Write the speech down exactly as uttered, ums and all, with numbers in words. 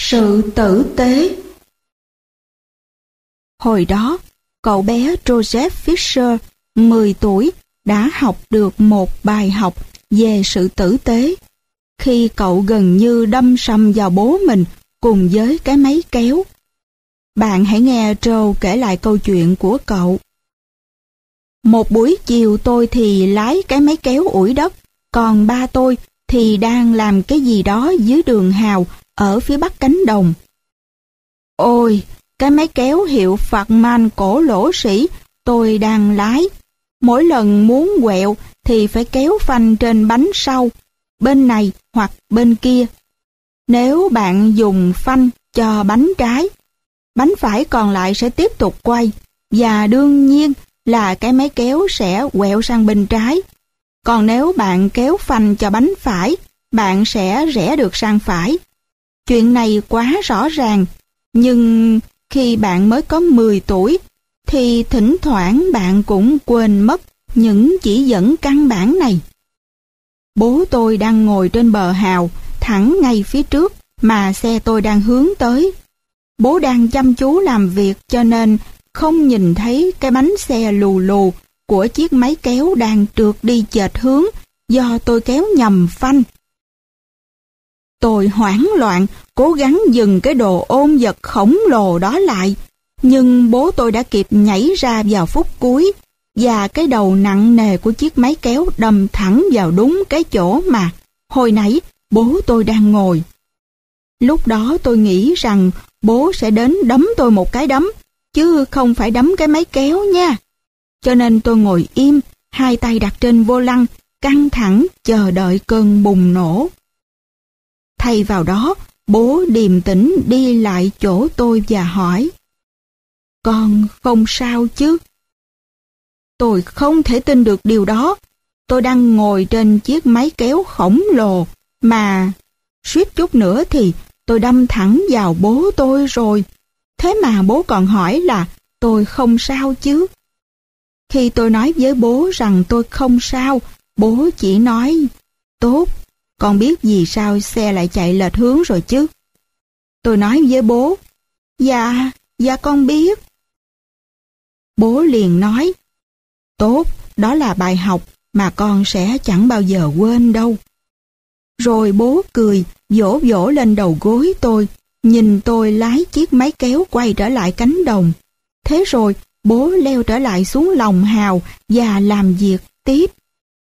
Sự tử tế. Hồi đó, cậu bé Joseph Fisher, mười tuổi, đã học được một bài học về sự tử tế khi cậu gần như đâm sầm vào bố mình cùng với cái máy kéo. Bạn hãy nghe Joe kể lại câu chuyện của cậu. Một buổi chiều tôi thì lái cái máy kéo ủi đất, còn ba tôi thì đang làm cái gì đó dưới đường hào ở phía bắc cánh đồng. Ôi, cái máy kéo hiệu Farman cổ lỗ sĩ tôi đang lái. Mỗi lần muốn quẹo thì phải kéo phanh trên bánh sau, bên này hoặc bên kia. Nếu bạn dùng phanh cho bánh trái, bánh phải còn lại sẽ tiếp tục quay, và đương nhiên là cái máy kéo sẽ quẹo sang bên trái. Còn nếu bạn kéo phanh cho bánh phải, bạn sẽ rẽ được sang phải. Chuyện này quá rõ ràng, nhưng khi bạn mới có mười tuổi, thì thỉnh thoảng bạn cũng quên mất những chỉ dẫn căn bản này. Bố tôi đang ngồi trên bờ hào, thẳng ngay phía trước mà xe tôi đang hướng tới. Bố đang chăm chú làm việc cho nên không nhìn thấy cái bánh xe lù lù của chiếc máy kéo đang trượt đi chệch hướng do tôi kéo nhầm phanh. Tôi hoảng loạn, cố gắng dừng cái đồ ôm vật khổng lồ đó lại, nhưng bố tôi đã kịp nhảy ra vào phút cuối, và cái đầu nặng nề của chiếc máy kéo đâm thẳng vào đúng cái chỗ mà hồi nãy bố tôi đang ngồi. Lúc đó tôi nghĩ rằng bố sẽ đến đấm tôi một cái đấm, chứ không phải đấm cái máy kéo nha. Cho nên tôi ngồi im, hai tay đặt trên vô lăng, căng thẳng chờ đợi cơn bùng nổ. Thay vào đó, bố điềm tĩnh đi lại chỗ tôi và hỏi: "Con không sao chứ?" Tôi không thể tin được điều đó. Tôi đang ngồi trên chiếc máy kéo khổng lồ mà suýt chút nữa thì tôi đâm thẳng vào bố tôi rồi. Thế mà bố còn hỏi là tôi không sao chứ. Khi tôi nói với bố rằng tôi không sao, bố chỉ nói: "Tốt, con biết vì sao xe lại chạy lệch hướng rồi chứ?" Tôi nói với bố: Dạ, dạ con biết." Bố liền nói: "Tốt, đó là bài học mà con sẽ chẳng bao giờ quên đâu." Rồi bố cười, vỗ vỗ lên đầu gối tôi, nhìn tôi lái chiếc máy kéo quay trở lại cánh đồng. Thế rồi bố leo trở lại xuống lòng hào và làm việc tiếp.